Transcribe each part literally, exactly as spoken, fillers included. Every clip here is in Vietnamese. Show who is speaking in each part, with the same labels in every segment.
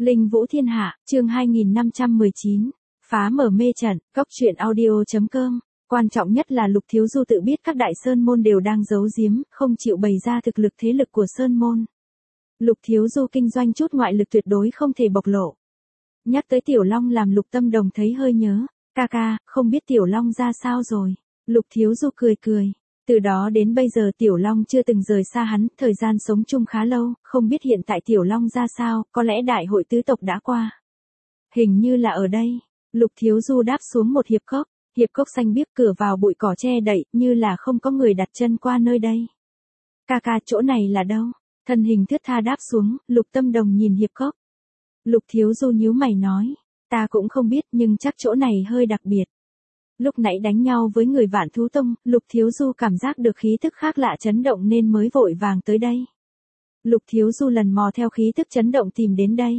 Speaker 1: Linh Vũ Thiên Hạ, chương hai nghìn năm trăm mười chín. Phá mở mê trận, cốc truyện audio chấm com. Quan trọng nhất là Lục Thiếu Du tự biết các đại sơn môn đều đang giấu giếm, không chịu bày ra thực lực thế lực của sơn môn. Lục Thiếu Du kinh doanh chút ngoại lực tuyệt đối không thể bộc lộ. Nhắc tới Tiểu Long làm Lục Tâm Đồng thấy hơi nhớ. Ca ca, không biết Tiểu Long ra sao rồi. Lục Thiếu Du cười cười. Từ đó đến bây giờ Tiểu Long chưa từng rời xa hắn, thời gian sống chung khá lâu, không biết hiện tại Tiểu Long ra sao, có lẽ đại hội tứ tộc đã qua. Hình như là ở đây. Lục Thiếu Du đáp xuống một hiệp cốc, hiệp cốc xanh biếc, cửa vào bụi cỏ che đậy, như là không có người đặt chân qua nơi đây. Ca ca, chỗ này là đâu? Thân hình thướt tha đáp xuống, Lục Tâm Đồng nhìn hiệp cốc. Lục Thiếu Du nhíu mày nói, ta cũng không biết nhưng chắc chỗ này hơi đặc biệt. Lúc nãy đánh nhau với người Vạn Thú Tông, Lục Thiếu Du cảm giác được khí tức khác lạ chấn động nên mới vội vàng tới đây. Lục Thiếu Du lần mò theo khí tức chấn động tìm đến đây.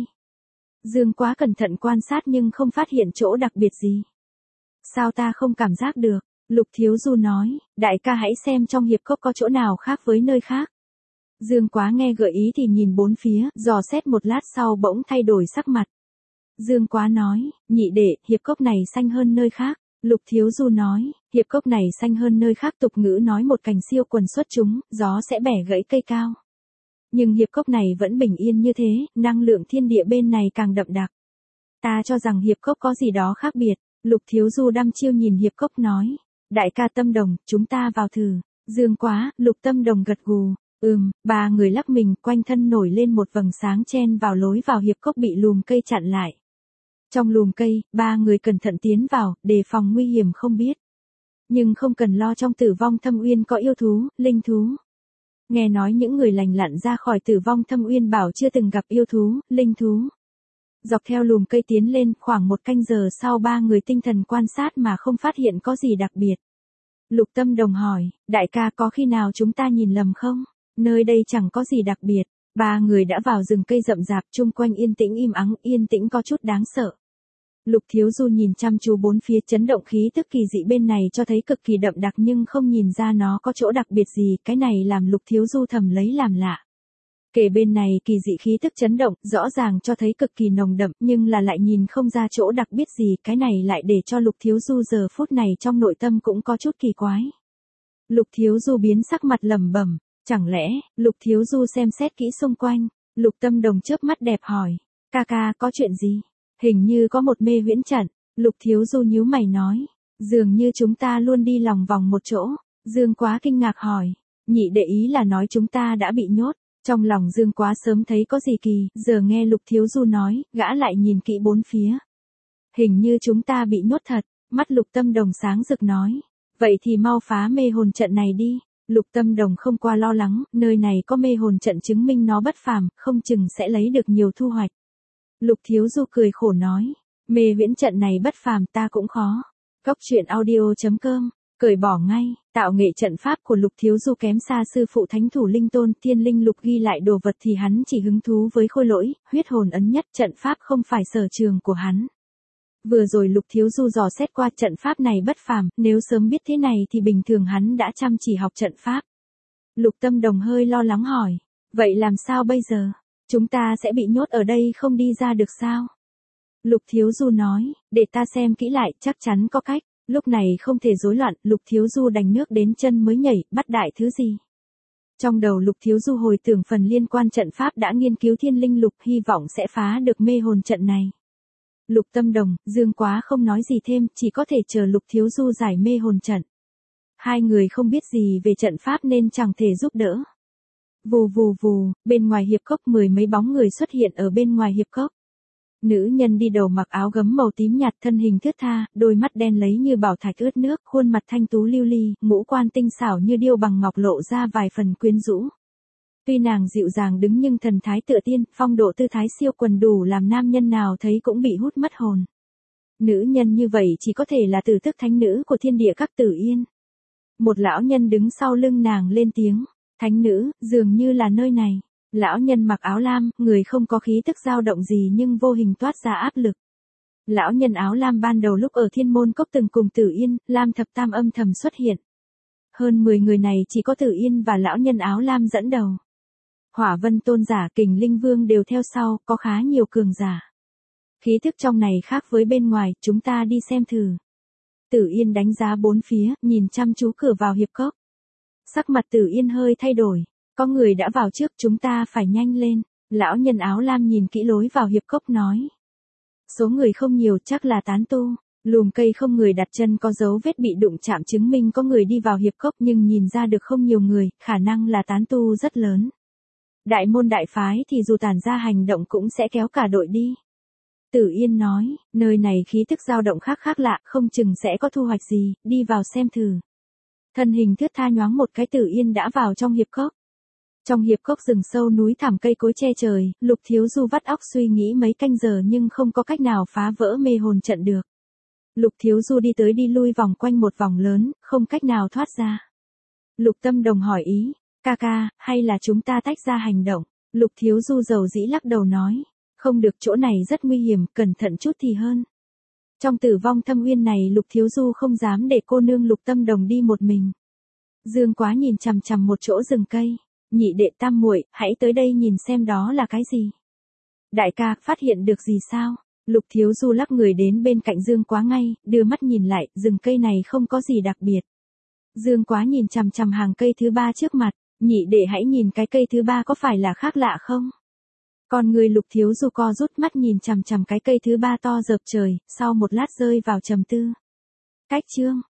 Speaker 1: Dương Quá cẩn thận quan sát nhưng không phát hiện chỗ đặc biệt gì. Sao ta không cảm giác được? Lục Thiếu Du nói, đại ca hãy xem trong hiệp cốc có chỗ nào khác với nơi khác. Dương Quá nghe gợi ý thì nhìn bốn phía, dò xét một lát sau bỗng thay đổi sắc mặt. Dương Quá nói, nhị đệ, hiệp cốc này xanh hơn nơi khác. Lục Thiếu Du nói, hiệp cốc này xanh hơn nơi khác, tục ngữ nói một cành siêu quần xuất chúng, gió sẽ bẻ gãy cây cao. Nhưng hiệp cốc này vẫn bình yên như thế, năng lượng thiên địa bên này càng đậm đặc. Ta cho rằng hiệp cốc có gì đó khác biệt. Lục Thiếu Du đăm chiêu nhìn hiệp cốc nói, đại ca Tâm Đồng, chúng ta vào thử. Dương Quá, Lục Tâm Đồng gật gù. Ừm, ba người lắc mình, quanh thân nổi lên một vầng sáng chen vào lối vào hiệp cốc bị lùm cây chặn lại. Trong lùm cây, ba người cẩn thận tiến vào, đề phòng nguy hiểm không biết. Nhưng không cần lo, trong Tử Vong Thâm Uyên có yêu thú, linh thú. Nghe nói những người lành lặn ra khỏi Tử Vong Thâm Uyên bảo chưa từng gặp yêu thú, linh thú. Dọc theo lùm cây tiến lên, khoảng một canh giờ sau ba người tinh thần quan sát mà không phát hiện có gì đặc biệt. Lục Tâm Đồng hỏi, đại ca có khi nào chúng ta nhìn lầm không? Nơi đây chẳng có gì đặc biệt. Ba người đã vào rừng cây rậm rạp, chung quanh yên tĩnh im ắng, yên tĩnh có chút đáng sợ. Lục Thiếu Du nhìn chăm chú bốn phía, chấn động khí tức kỳ dị bên này cho thấy cực kỳ đậm đặc nhưng không nhìn ra nó có chỗ đặc biệt gì, cái này làm Lục Thiếu Du thầm lấy làm lạ. Kể bên này kỳ dị khí tức chấn động, rõ ràng cho thấy cực kỳ nồng đậm, nhưng là lại nhìn không ra chỗ đặc biệt gì, cái này lại để cho Lục Thiếu Du giờ phút này trong nội tâm cũng có chút kỳ quái. Lục Thiếu Du biến sắc mặt lẩm bẩm, chẳng lẽ, Lục Thiếu Du xem xét kỹ xung quanh, Lục Tâm Đồng chớp mắt đẹp hỏi, ca ca có chuyện gì? Hình như có một mê huyễn trận. Lục Thiếu Du nhíu mày nói, dường như chúng ta luôn đi lòng vòng một chỗ. Dương Quá kinh ngạc hỏi, nhị đệ ý là nói chúng ta đã bị nhốt. Trong lòng Dương Quá sớm thấy có gì kỳ, giờ nghe Lục Thiếu Du nói, gã lại nhìn kỹ bốn phía. Hình như chúng ta bị nhốt thật. Mắt Lục Tâm Đồng sáng rực nói, vậy thì mau phá mê hồn trận này đi. Lục Tâm Đồng không qua lo lắng, nơi này có mê hồn trận chứng minh nó bất phàm, không chừng sẽ lấy được nhiều thu hoạch. Lục Thiếu Du cười khổ nói, mê huyễn trận này bất phàm ta cũng khó. Cốc truyện audio chấm com, cởi bỏ ngay, tạo nghệ trận pháp của Lục Thiếu Du kém xa sư phụ Thánh Thủ Linh Tôn, Thiên Linh Lục ghi lại đồ vật thì hắn chỉ hứng thú với khôi lỗi, huyết hồn ấn nhất, trận pháp không phải sở trường của hắn. Vừa rồi Lục Thiếu Du dò xét qua trận pháp này bất phàm, nếu sớm biết thế này thì bình thường hắn đã chăm chỉ học trận pháp. Lục Tâm Đồng hơi lo lắng hỏi, vậy làm sao bây giờ? Chúng ta sẽ bị nhốt ở đây không đi ra được sao? Lục Thiếu Du nói, để ta xem kỹ lại, chắc chắn có cách. Lúc này không thể rối loạn, Lục Thiếu Du đành nước đến chân mới nhảy, bắt đại thứ gì? Trong đầu Lục Thiếu Du hồi tưởng phần liên quan trận pháp đã nghiên cứu Thiên Linh Lục, hy vọng sẽ phá được mê hồn trận này. Lục Tâm Đồng, Dương Quá không nói gì thêm, chỉ có thể chờ Lục Thiếu Du giải mê hồn trận. Hai người không biết gì về trận pháp nên chẳng thể giúp đỡ. Vù vù vù, bên ngoài hiệp cốc mười mấy bóng người xuất hiện ở bên ngoài hiệp cốc. Nữ nhân đi đầu mặc áo gấm màu tím nhạt, thân hình thướt tha, đôi mắt đen lấy như bảo thạch ướt nước, khuôn mặt thanh tú lưu ly, ngũ quan tinh xảo như điêu bằng ngọc lộ ra vài phần quyến rũ. Tuy nàng dịu dàng đứng nhưng thần thái tựa tiên, phong độ tư thái siêu quần đủ làm nam nhân nào thấy cũng bị hút mất hồn. Nữ nhân như vậy chỉ có thể là tử tức thánh nữ của thiên địa các Tử Yên. Một lão nhân đứng sau lưng nàng lên tiếng, thánh nữ, dường như là nơi này. Lão nhân mặc áo lam, người không có khí tức dao động gì nhưng vô hình toát ra áp lực. Lão nhân áo lam ban đầu lúc ở Thiên Môn Cốc từng cùng Tử Yên, Lam Thập Tam âm thầm xuất hiện. Hơn mười người này chỉ có Tử Yên và lão nhân áo lam dẫn đầu. Hỏa Vân Tôn giả, Kình Linh Vương đều theo sau, có khá nhiều cường giả. Khí thức trong này khác với bên ngoài, chúng ta đi xem thử. Tử Yên đánh giá bốn phía, nhìn chăm chú cửa vào hiệp cốc. Sắc mặt Tử Yên hơi thay đổi, có người đã vào trước, chúng ta phải nhanh lên. Lão nhân áo lam nhìn kỹ lối vào hiệp cốc nói. Số người không nhiều, chắc là tán tu. Lùm cây không người đặt chân có dấu vết bị đụng chạm chứng minh có người đi vào hiệp cốc, nhưng nhìn ra được không nhiều người, khả năng là tán tu rất lớn. Đại môn đại phái thì dù tản ra hành động cũng sẽ kéo cả đội đi. Tử Yên nói, nơi này khí thức dao động khác khác lạ, không chừng sẽ có thu hoạch gì, đi vào xem thử. Thân hình thướt tha nhoáng một cái, Tử Yên đã vào trong hiệp cốc. Trong hiệp cốc rừng sâu núi thẳm cây cối che trời, Lục Thiếu Du vắt óc suy nghĩ mấy canh giờ nhưng không có cách nào phá vỡ mê hồn trận được. Lục Thiếu Du đi tới đi lui vòng quanh một vòng lớn, không cách nào thoát ra. Lục Tâm Đồng hỏi ý, ca ca, hay là chúng ta tách ra hành động? Lục Thiếu Du dầu dĩ lắc đầu nói, không được, chỗ này rất nguy hiểm, cẩn thận chút thì hơn. Trong Tử Vong Thâm Uyên này Lục Thiếu Du không dám để cô nương Lục Tâm Đồng đi một mình. Dương Quá nhìn chằm chằm một chỗ rừng cây, nhị đệ tam muội, hãy tới đây nhìn xem đó là cái gì. Đại ca, phát hiện được gì sao? Lục Thiếu Du lắc người đến bên cạnh Dương Quá ngay, đưa mắt nhìn lại, rừng cây này không có gì đặc biệt. Dương Quá nhìn chằm chằm hàng cây thứ ba trước mặt, nhị đệ hãy nhìn cái cây thứ ba có phải là khác lạ không? Còn người Lục Thiếu Du co rút mắt nhìn chằm chằm cái cây thứ ba to rợp trời, sau một lát rơi vào trầm tư. Cách chương